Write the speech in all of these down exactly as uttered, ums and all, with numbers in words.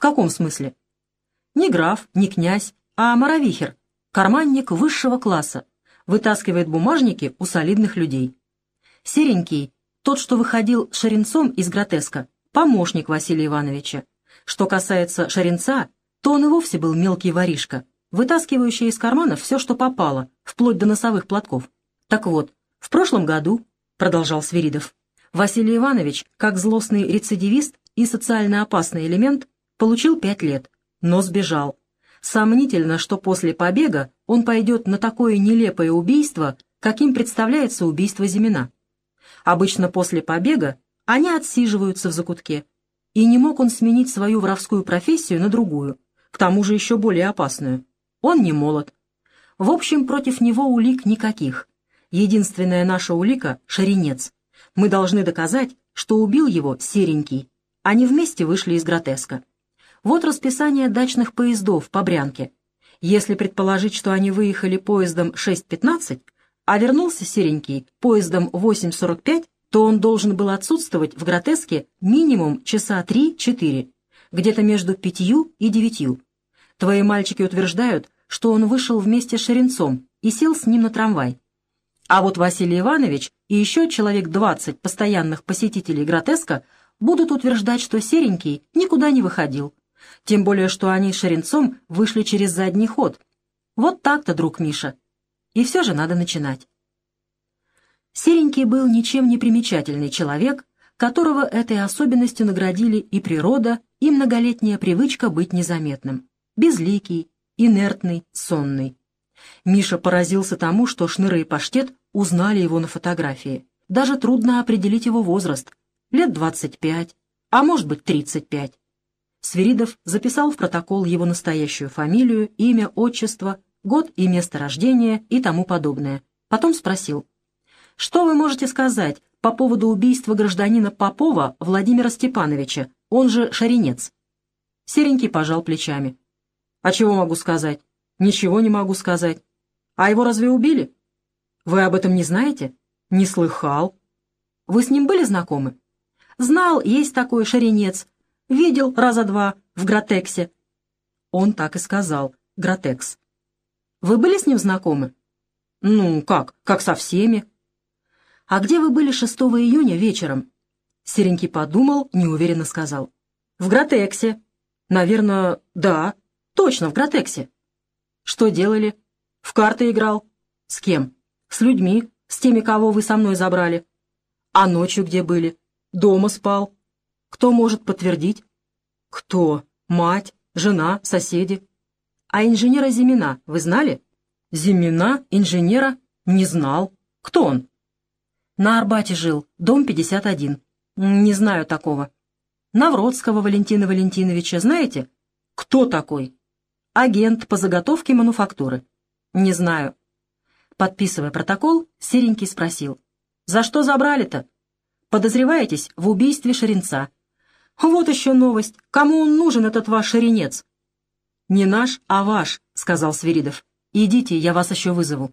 каком смысле? Не граф, не князь, а моровихер, карманник высшего класса, вытаскивает бумажники у солидных людей. Серенький, тот, что выходил шаренцом из гротеска, помощник Василия Ивановича. Что касается шаренца, то он и вовсе был мелкий воришка, вытаскивающий из карманов все, что попало, вплоть до носовых платков. Так вот, в прошлом году, продолжал Свиридов, Василий Иванович, как злостный рецидивист и социально опасный элемент, получил пять лет, но сбежал. Сомнительно, что после побега он пойдет на такое нелепое убийство, каким представляется убийство Зимина. Обычно после побега они отсиживаются в закутке, и не мог он сменить свою воровскую профессию на другую, к тому же еще более опасную. Он не молод. В общем, против него улик никаких. Единственная наша улика — шаренец. Мы должны доказать, что убил его Серенький. Они вместе вышли из гротеска. Вот расписание дачных поездов по Брянке. Если предположить, что они выехали поездом шесть пятнадцать, а вернулся Серенький поездом восемь сорок пять, то он должен был отсутствовать в гротеске минимум часа три-четыре, где-то между пятью и девятью. Твои мальчики утверждают, что он вышел вместе с шаренцом и сел с ним на трамвай. А вот Василий Иванович и еще человек двадцать постоянных посетителей гротеска будут утверждать, что Серенький никуда не выходил. Тем более, что они с шаренцом вышли через задний ход. Вот так-то, друг Миша. И все же надо начинать. Серенький был ничем не примечательный человек, которого этой особенностью наградили и природа, и многолетняя привычка быть незаметным. Безликий, инертный, сонный. Миша поразился тому, что Шныра и Паштет узнали его на фотографии. Даже трудно определить его возраст. Лет двадцать пять, а может быть тридцать пять. Свиридов записал в протокол его настоящую фамилию, имя, отчество, год и место рождения и тому подобное. Потом спросил: «Что вы можете сказать по поводу убийства гражданина Попова Владимира Степановича, он же Шаренец?» Серенький пожал плечами. «А чего могу сказать? Ничего не могу сказать. А его разве убили? Вы об этом не знаете? Не слыхал. Вы с ним были знакомы? Знал, есть такой Шаренец. Видел раза два в Гротексе». Он так и сказал: Гротекс. «Вы были с ним знакомы?» «Ну, как? Как со всеми». «А где вы были шестого июня вечером?» Серенький подумал, неуверенно сказал: «В Гротексе». «Наверное, да, точно, в Гротексе». «Что делали?» «В карты играл». «С кем?» «С людьми, с теми, кого вы со мной забрали». «А ночью где были?» «Дома спал». «Кто может подтвердить?» «Кто? Мать, жена, соседи». «А инженера Зимина вы знали?» «Зимина? Инженера? Не знал. Кто он?» «На Арбате жил, дом пятьдесят один. Не знаю такого». «Навродского Валентина Валентиновича знаете?» «Кто такой?» «Агент по заготовке мануфактуры». «Не знаю». Подписывая протокол, Серенький спросил: «За что забрали-то?» «Подозреваетесь в убийстве Шаренца». «Вот еще новость. Кому он нужен, этот ваш Шаренец?» «Не наш, а ваш», — сказал Свиридов. «Идите, я вас еще вызову».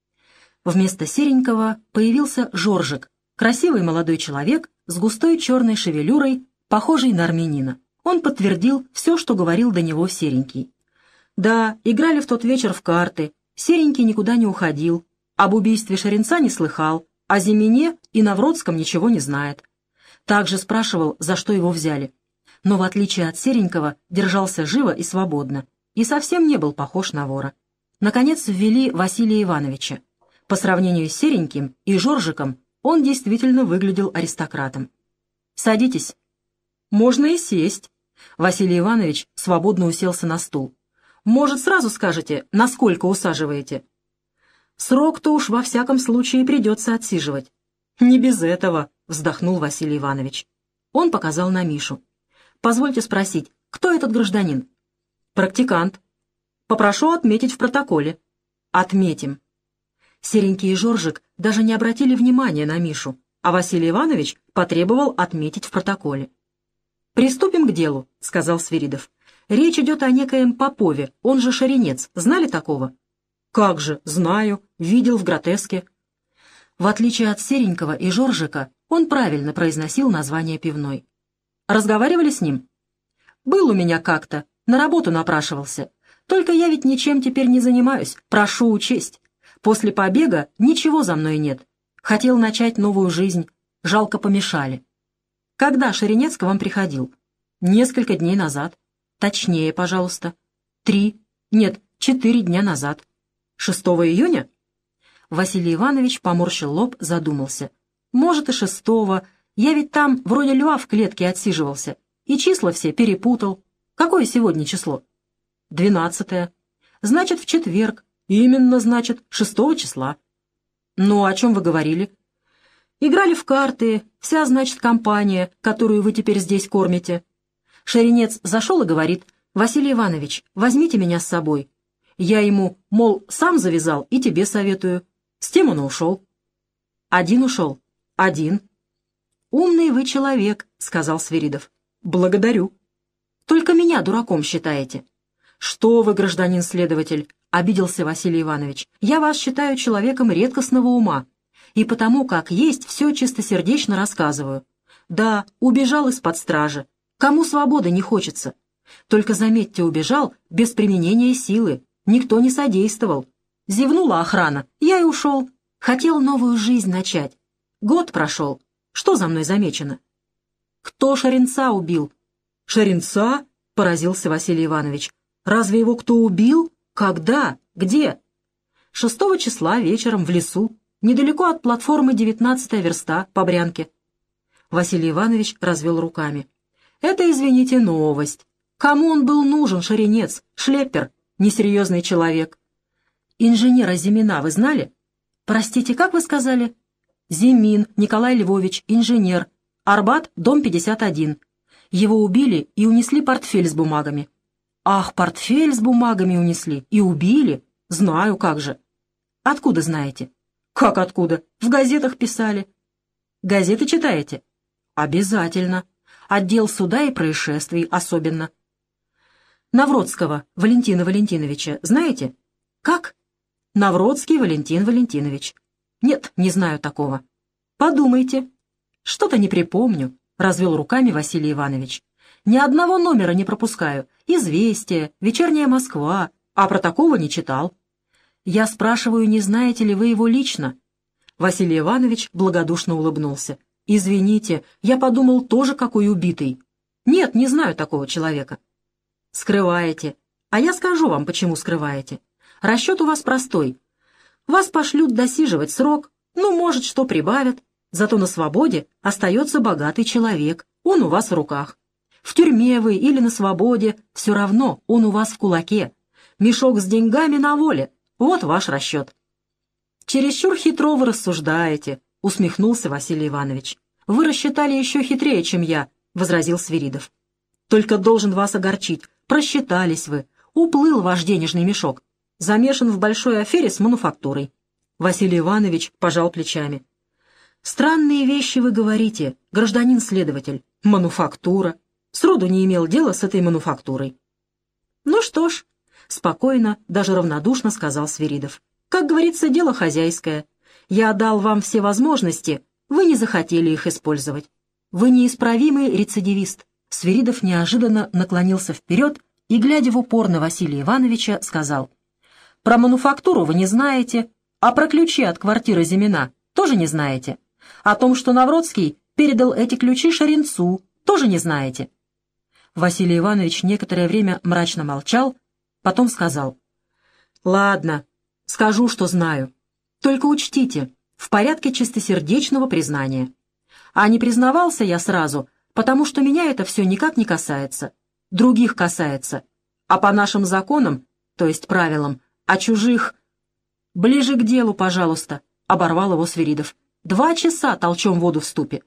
Вместо Серенького появился Жоржик, красивый молодой человек с густой черной шевелюрой, похожий на армянина. Он подтвердил все, что говорил до него Серенький. Да, играли в тот вечер в карты, Серенький никуда не уходил, об убийстве Шаренца не слыхал, о Зимине и Навродском ничего не знает. Также спрашивал, за что его взяли. Но в отличие от Серенького держался живо и свободно, и совсем не был похож на вора. Наконец ввели Василия Ивановича. По сравнению с Сереньким и Жоржиком он действительно выглядел аристократом. «Садитесь». «Можно и сесть». Василий Иванович свободно уселся на стул. «Может, сразу скажете, насколько усаживаете?» «Срок-то уж во всяком случае придется отсиживать». «Не без этого», — вздохнул Василий Иванович. Он показал на Мишу. «Позвольте спросить, кто этот гражданин?» «Практикант». «Попрошу отметить в протоколе». «Отметим». Серенький и Жоржик даже не обратили внимания на Мишу, а Василий Иванович потребовал отметить в протоколе. «Приступим к делу», — сказал Свиридов. «Речь идет о некоем Попове, он же Шаренец. Знали такого?» «Как же, знаю, видел в Гротеске». В отличие от Серенького и Жоржика, он правильно произносил название пивной. «Разговаривали с ним?» Был у меня как-то, на работу напрашивался. Только я ведь ничем теперь не занимаюсь, прошу учесть. После побега ничего за мной нет. Хотел начать новую жизнь, жалко помешали. Когда Шеренец к вам приходил? Несколько дней назад. Точнее, пожалуйста. Три, нет, четыре дня назад. Шестого июня? Василий Иванович поморщил лоб, задумался. Может, и шестого. Я ведь там вроде льва в клетке отсиживался. И числа все перепутал. Какое сегодня число? Двенадцатое. Значит, в четверг. Именно, значит, шестого числа. Ну, о чем вы говорили? Играли в карты, вся, значит, компания, которую вы теперь здесь кормите. Шеренец зашел и говорит: «Василий Иванович, возьмите меня с собой». Я ему, мол, сам завязал и тебе советую. С тем он и ушел. Один ушел? Один. «Умный вы человек», — сказал Свиридов. «Благодарю». «Только меня дураком считаете». «Что вы, гражданин следователь», — обиделся Василий Иванович. «Я вас считаю человеком редкостного ума, и потому, как есть, все чистосердечно рассказываю. Да, убежал из-под стражи. Кому свободы не хочется? Только, заметьте, убежал без применения силы. Никто не содействовал. Зевнула охрана, я и ушел. Хотел новую жизнь начать. Год прошел. Что за мной замечено?» «Кто Шеренца убил?» «Шеренца?» — поразился Василий Иванович. «Разве его кто убил? Когда? Где?» «Шестого числа вечером в лесу, недалеко от платформы девятнадцатая верста по Брянке». Василий Иванович развел руками. «Это, извините, новость. Кому он был нужен, Шеренец? Шлеппер, несерьезный человек». «Инженера Зимина вы знали?» «Простите, как вы сказали?» «Зимин Николай Львович, инженер. Арбат, дом пятьдесят один. Его убили и унесли портфель с бумагами». «Ах, портфель с бумагами унесли и убили? Знаю, как же». «Откуда знаете?» «Как откуда? В газетах писали». «Газеты читаете?» «Обязательно. Отдел суда и происшествий особенно». «Навродского Валентина Валентиновича знаете?» «Как?» «Навродский Валентин Валентинович». «Нет, не знаю такого». «Подумайте». «Что-то не припомню», — развел руками Василий Иванович. «Ни одного номера не пропускаю. «Известия», «Вечерняя Москва», а про такого не читал». «Я спрашиваю, не знаете ли вы его лично?» Василий Иванович благодушно улыбнулся. «Извините, я подумал, тоже какой убитый». «Нет, не знаю такого человека». «Скрываете. А я скажу вам, почему скрываете. Расчет у вас простой. Вас пошлют досиживать срок, ну, может, что прибавят. Зато на свободе остается богатый человек, он у вас в руках. В тюрьме вы или на свободе, все равно он у вас в кулаке. Мешок с деньгами на воле, вот ваш расчет». «Чересчур хитро вы рассуждаете», — усмехнулся Василий Иванович. «Вы рассчитали еще хитрее, чем я», — возразил Свиридов. «Только должен вас огорчить, просчитались вы, уплыл ваш денежный мешок, замешан в большой афере с мануфактурой». Василий Иванович пожал плечами. «Странные вещи вы говорите, гражданин следователь. Мануфактура. Сроду не имел дела с этой мануфактурой». «Ну что ж», — спокойно, даже равнодушно сказал Свиридов. «Как говорится, дело хозяйское. Я дал вам все возможности, вы не захотели их использовать. Вы неисправимый рецидивист». Свиридов неожиданно наклонился вперед и, глядя в упор на Василия Ивановича, сказал: «Про мануфактуру вы не знаете, а про ключи от квартиры Зимина тоже не знаете. О том, что Навродский передал эти ключи Шеренцу, тоже не знаете». Василий Иванович некоторое время мрачно молчал, потом сказал: «Ладно, скажу, что знаю. Только учтите, в порядке чистосердечного признания. А не признавался я сразу, потому что меня это все никак не касается. Других касается. А по нашим законам, то есть правилам, о чужих...» «Ближе к делу, пожалуйста», — оборвал его Свиридов. «Два часа толчем воду в ступе».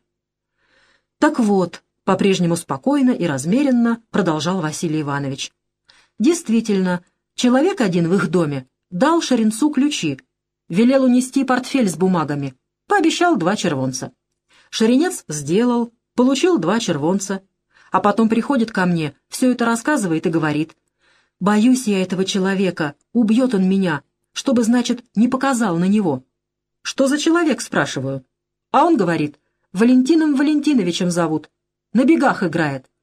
«Так вот», — по-прежнему спокойно и размеренно продолжал Василий Иванович. «Действительно, человек один в их доме дал Шеренцу ключи, велел унести портфель с бумагами, пообещал два червонца. Шеренец сделал, получил два червонца, а потом приходит ко мне, все это рассказывает и говорит: «Боюсь я этого человека, убьет он меня, чтобы, значит, не показал на него». «Что за человек?» — спрашиваю. А он говорит: «Валентином Валентиновичем зовут, на бегах играет».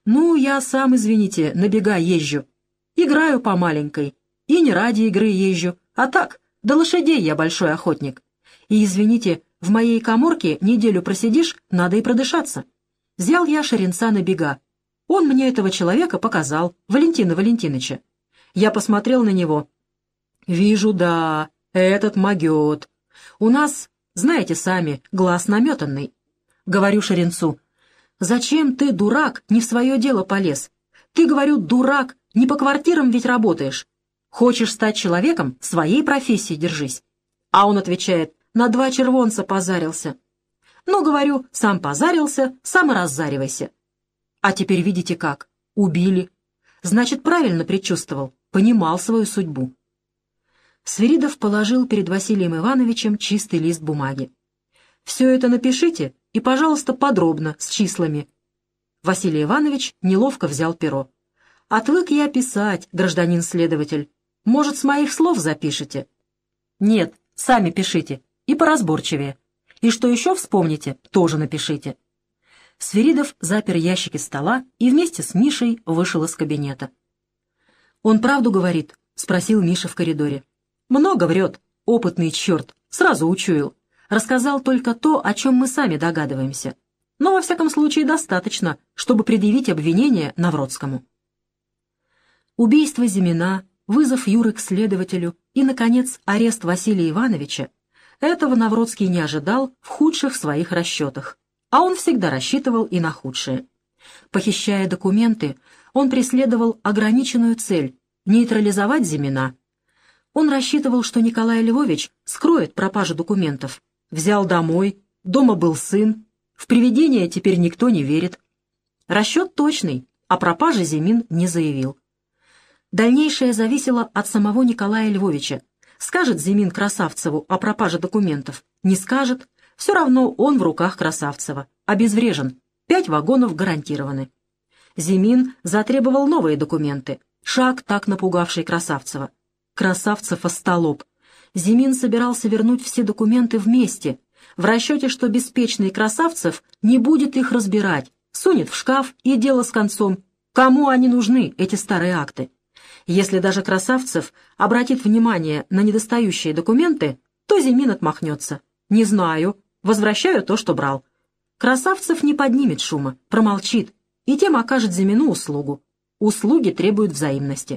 Ну, я сам, извините, на бега езжу. Играю по маленькой. И не ради игры езжу, а так, до лошадей я большой охотник. И, извините, в моей каморке неделю просидишь, надо и продышаться. Взял я Шеренца на бега. Он мне этого человека показал, Валентина Валентиновича. Я посмотрел на него. Вижу, да, этот могет. У нас, знаете сами, глаз наметанный. Говорю Шеренцу: «Зачем ты, дурак, не в свое дело полез? Ты, говорю, дурак, не по квартирам ведь работаешь. Хочешь стать человеком, своей профессии держись». А он отвечает: «На два червонца позарился». Ну, говорю, сам позарился, сам и раззаривайся. А теперь видите как? Убили. Значит, правильно предчувствовал, понимал свою судьбу. Свиридов положил перед Василием Ивановичем чистый лист бумаги. «Все это напишите и, пожалуйста, подробно, с числами». Василий Иванович неловко взял перо. «Отвык я писать, гражданин следователь. Может, с моих слов запишете?» «Нет, сами пишите, и поразборчивее. И что еще вспомните, тоже напишите». Свиридов запер ящики стола и вместе с Мишей вышел из кабинета. «Он правду говорит?» — спросил Миша в коридоре. «Много врет, опытный черт, сразу учуял. Рассказал только то, о чем мы сами догадываемся. Но, во всяком случае, достаточно, чтобы предъявить обвинение Навродскому». Убийство Зимина, вызов Юры к следователю и, наконец, арест Василия Ивановича — этого Навродский не ожидал в худших своих расчетах, а он всегда рассчитывал и на худшее. Похищая документы, он преследовал ограниченную цель — нейтрализовать Зимина. Он рассчитывал, что Николай Львович скроет пропажу документов. Взял домой, дома был сын, в привидения теперь никто не верит. Расчет точный, о пропаже Зимин не заявил. Дальнейшее зависело от самого Николая Львовича. Скажет Зимин Красавцеву о пропаже документов, не скажет, все равно он в руках Красавцева, обезврежен, пять вагонов гарантированы. Зимин затребовал новые документы, шаг, так напугавший Красавцева. Красавцев остолоп. Зимин собирался вернуть все документы вместе, в расчете, что беспечный Красавцев не будет их разбирать, сунет в шкаф и дело с концом. Кому они нужны, эти старые акты? Если даже Красавцев обратит внимание на недостающие документы, то Зимин отмахнется. «Не знаю, возвращаю то, что брал». Красавцев не поднимет шума, промолчит, и тем окажет Зимину услугу. Услуги требуют взаимности.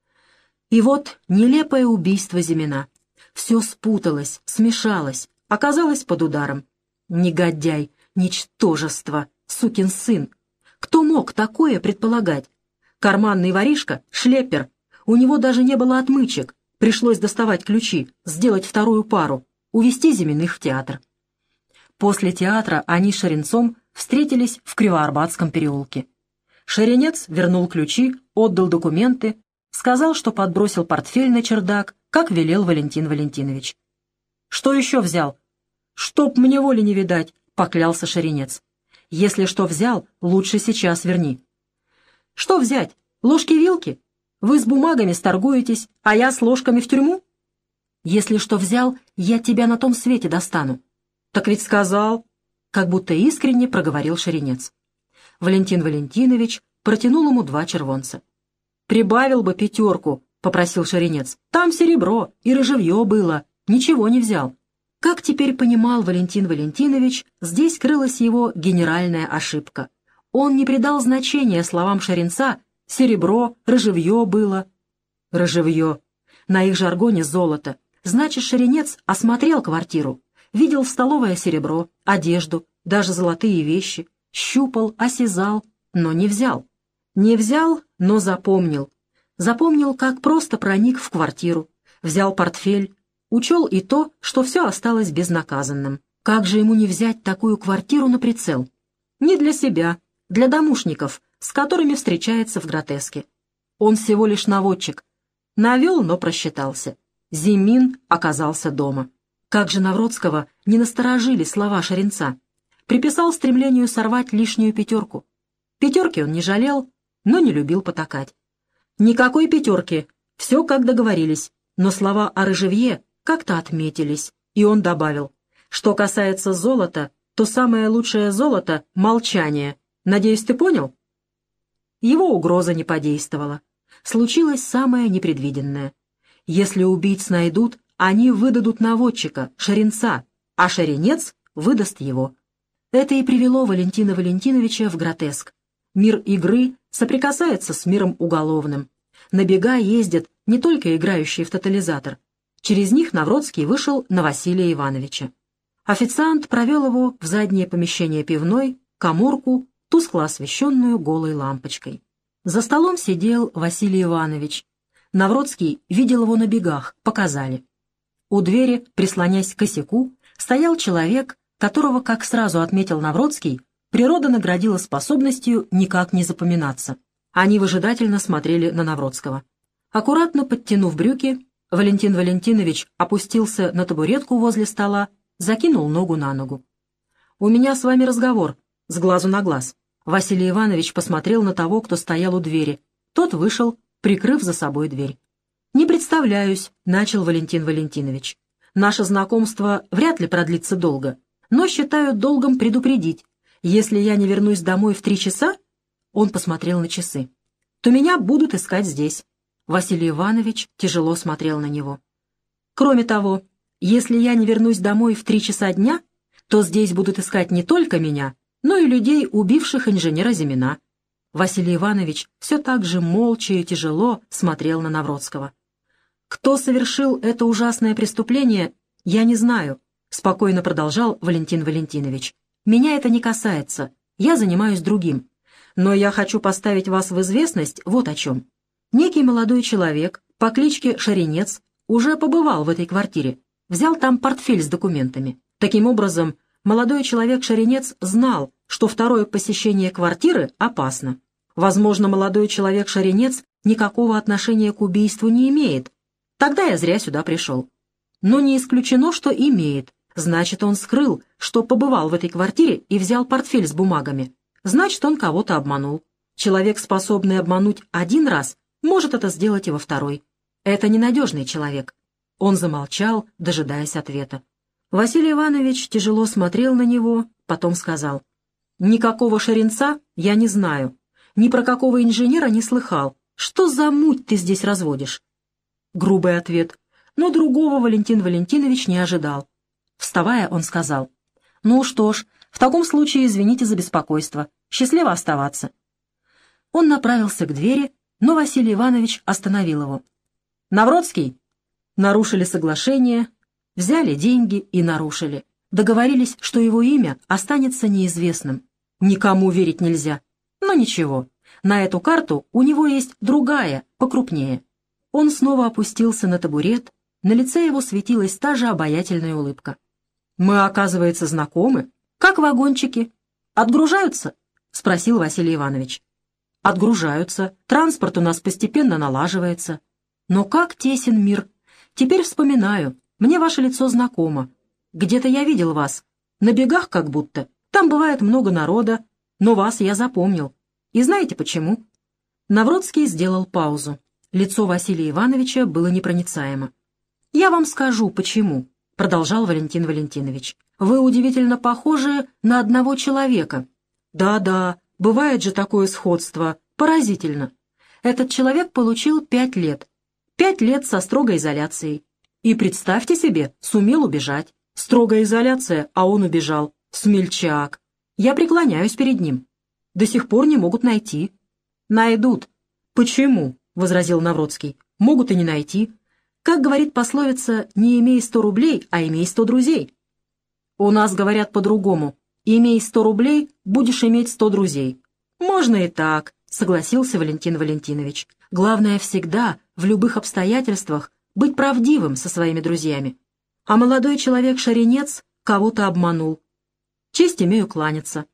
И вот нелепое убийство Зимина. Все спуталось, смешалось, оказалось под ударом. Негодяй, ничтожество, сукин сын. Кто мог такое предполагать? Карманный воришка, шлеппер. У него даже не было отмычек. Пришлось доставать ключи, сделать вторую пару, увезти Зиминых в театр. После театра они с Шеренцом встретились в Кривоарбатском переулке. Шеренец вернул ключи, отдал документы, сказал, что подбросил портфель на чердак, как велел Валентин Валентинович. «Что еще взял?» «Чтоб мне воли не видать», — поклялся Шеренец. «Если что взял, лучше сейчас верни». «Что взять? Ложки-вилки? Вы с бумагами сторгуетесь, а я с ложками в тюрьму?» «Если что взял, я тебя на том свете достану». «Так ведь сказал», — как будто искренне проговорил Шеренец. Валентин Валентинович протянул ему два червонца. «Прибавил бы пятерку», — попросил Шеренец. «Там серебро и рыжевье было, ничего не взял». Как теперь понимал Валентин Валентинович, здесь крылась его генеральная ошибка. Он не придал значения словам Шеренца «серебро», «рыжевье было». Рыжевье. На их жаргоне золото. Значит, Шеренец осмотрел квартиру, видел в столовое серебро, одежду, даже золотые вещи, щупал, осязал, но не взял. Не взял, но запомнил. Запомнил, как просто проник в квартиру, взял портфель, учел и то, что все осталось безнаказанным. Как же ему не взять такую квартиру на прицел? Не для себя, для домушников, с которыми встречается в гротеске. Он всего лишь наводчик. Навел, но просчитался. Зимин оказался дома. Как же Навродского не насторожили слова Шеренца? Приписал стремлению сорвать лишнюю пятерку. Пятерки он не жалел, но не любил потакать. Никакой пятерки, все как договорились, но слова о рыжевье как-то отметились, и он добавил: что касается золота, то самое лучшее золото — молчание. Надеюсь, ты понял? Его угроза не подействовала. Случилось самое непредвиденное. Если убийц найдут, они выдадут наводчика, Шеренца, а Шеренец выдаст его. Это и привело Валентина Валентиновича в гротеск. Мир игры соприкасается с миром уголовным. На бега ездят не только играющие в тотализатор. Через них Навродский вышел на Василия Ивановича. Официант провел его в заднее помещение пивной, каморку, тускло освещенную голой лампочкой. За столом сидел Василий Иванович. Навродский видел его на бегах, показали. У двери, прислонясь к косяку, стоял человек, которого, как сразу отметил Навродский, природа наградила способностью никак не запоминаться. Они выжидательно смотрели на Навродского. Аккуратно подтянув брюки, Валентин Валентинович опустился на табуретку возле стола, закинул ногу на ногу. «У меня с вами разговор, с глазу на глаз». Василий Иванович посмотрел на того, кто стоял у двери. Тот вышел, прикрыв за собой дверь. «Не представляюсь», — начал Валентин Валентинович. «Наше знакомство вряд ли продлится долго, но считаю долгом предупредить. Если я не вернусь домой в три часа, — он посмотрел на часы, — то меня будут искать здесь». Василий Иванович тяжело смотрел на него. «Кроме того, если я не вернусь домой в три часа дня, то здесь будут искать не только меня, но и людей, убивших инженера Зимина». Василий Иванович все так же молча и тяжело смотрел на Навродского. «Кто совершил это ужасное преступление, я не знаю», — спокойно продолжал Валентин Валентинович. «Меня это не касается, я занимаюсь другим. Но я хочу поставить вас в известность вот о чем. Некий молодой человек по кличке Шеренец уже побывал в этой квартире, взял там портфель с документами. Таким образом, молодой человек Шеренец знал, что второе посещение квартиры опасно. Возможно, молодой человек Шеренец никакого отношения к убийству не имеет. Тогда я зря сюда пришел. Но не исключено, что имеет. Значит, он скрыл, что побывал в этой квартире и взял портфель с бумагами. Значит, он кого-то обманул. Человек, способный обмануть один раз, может это сделать и во второй. Это ненадежный человек». Он замолчал, дожидаясь ответа. Василий Иванович тяжело смотрел на него, потом сказал: «Никакого Шеренца я не знаю, ни про какого инженера не слыхал. Что за муть ты здесь разводишь?» Грубый ответ, но другого Валентин Валентинович не ожидал. Вставая, он сказал: «Ну что ж, в таком случае извините за беспокойство. Счастливо оставаться». Он направился к двери, но Василий Иванович остановил его. «Навродский!» Нарушили соглашение, взяли деньги и нарушили. Договорились, что его имя останется неизвестным. Никому верить нельзя. Но ничего, на эту карту у него есть другая, покрупнее. Он снова опустился на табурет, на лице его светилась та же обаятельная улыбка. «Мы, оказывается, знакомы. Как вагончики. Отгружаются?» — спросил Василий Иванович. «Отгружаются. Транспорт у нас постепенно налаживается. Но как тесен мир. Теперь вспоминаю. Мне ваше лицо знакомо. Где-то я видел вас. На бегах как будто. Там бывает много народа. Но вас я запомнил. И знаете почему?» Навродский сделал паузу. Лицо Василия Ивановича было непроницаемо. «Я вам скажу, почему», — продолжал Валентин Валентинович. «Вы удивительно похожи на одного человека. Да-да, бывает же такое сходство. Поразительно. Этот человек получил пять лет. Пять лет со строгой изоляцией. И, представьте себе, сумел убежать. Строгая изоляция, а он убежал. Смельчак. Я преклоняюсь перед ним. До сих пор не могут найти». «Найдут». «Почему?» — возразил Навродский. «Могут и не найти. Как говорит пословица, не имей сто рублей, а имей сто друзей». «У нас говорят по-другому. Имей сто рублей, будешь иметь сто друзей». «Можно и так», — согласился Валентин Валентинович. «Главное всегда, в любых обстоятельствах, быть правдивым со своими друзьями. А молодой человек Шеренец кого-то обманул. Честь имею кланяться».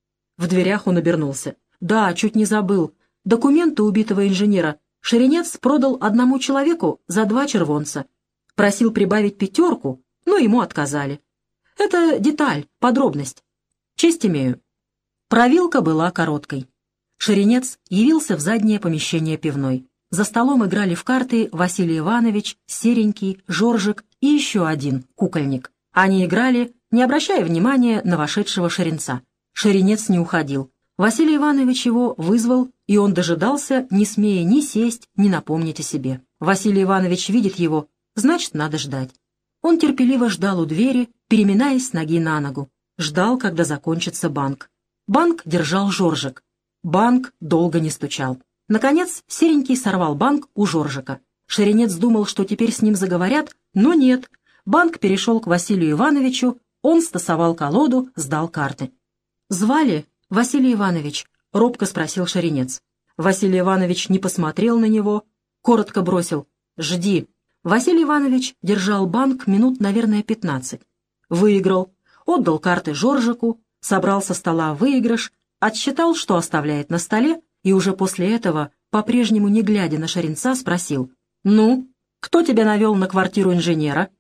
В дверях он обернулся. «Да, чуть не забыл. Документы убитого инженера Шеренец продал одному человеку за два червонца. Просил прибавить пятерку, но ему отказали. Это деталь, подробность. Честь имею». Провилка была короткой. Шеренец явился в заднее помещение пивной. За столом играли в карты Василий Иванович, Серенький, Жоржик и еще один кукольник. Они играли, не обращая внимания на вошедшего Шеренца. Шеренец не уходил. Василий Иванович его вызвал и он дожидался, не смея ни сесть, ни напомнить о себе. Василий Иванович видит его, значит, надо ждать. Он терпеливо ждал у двери, переминаясь с ноги на ногу. Ждал, когда закончится банк. Банк держал Жоржик. Банк долго не стучал. Наконец, Серенький сорвал банк у Жоржика. Шеренец думал, что теперь с ним заговорят, но нет. Банк перешел к Василию Ивановичу, он стасовал колоду, сдал карты. «Звали, Василий Иванович?» — робко спросил Шеренец. Василий Иванович не посмотрел на него, коротко бросил: «Жди». Василий Иванович держал банк минут, наверное, пятнадцать. Выиграл, отдал карты Жоржику, собрал со стола выигрыш, отсчитал, что оставляет на столе, и уже после этого, по-прежнему не глядя на Шеренца, спросил: «Ну, кто тебя навел на квартиру инженера?»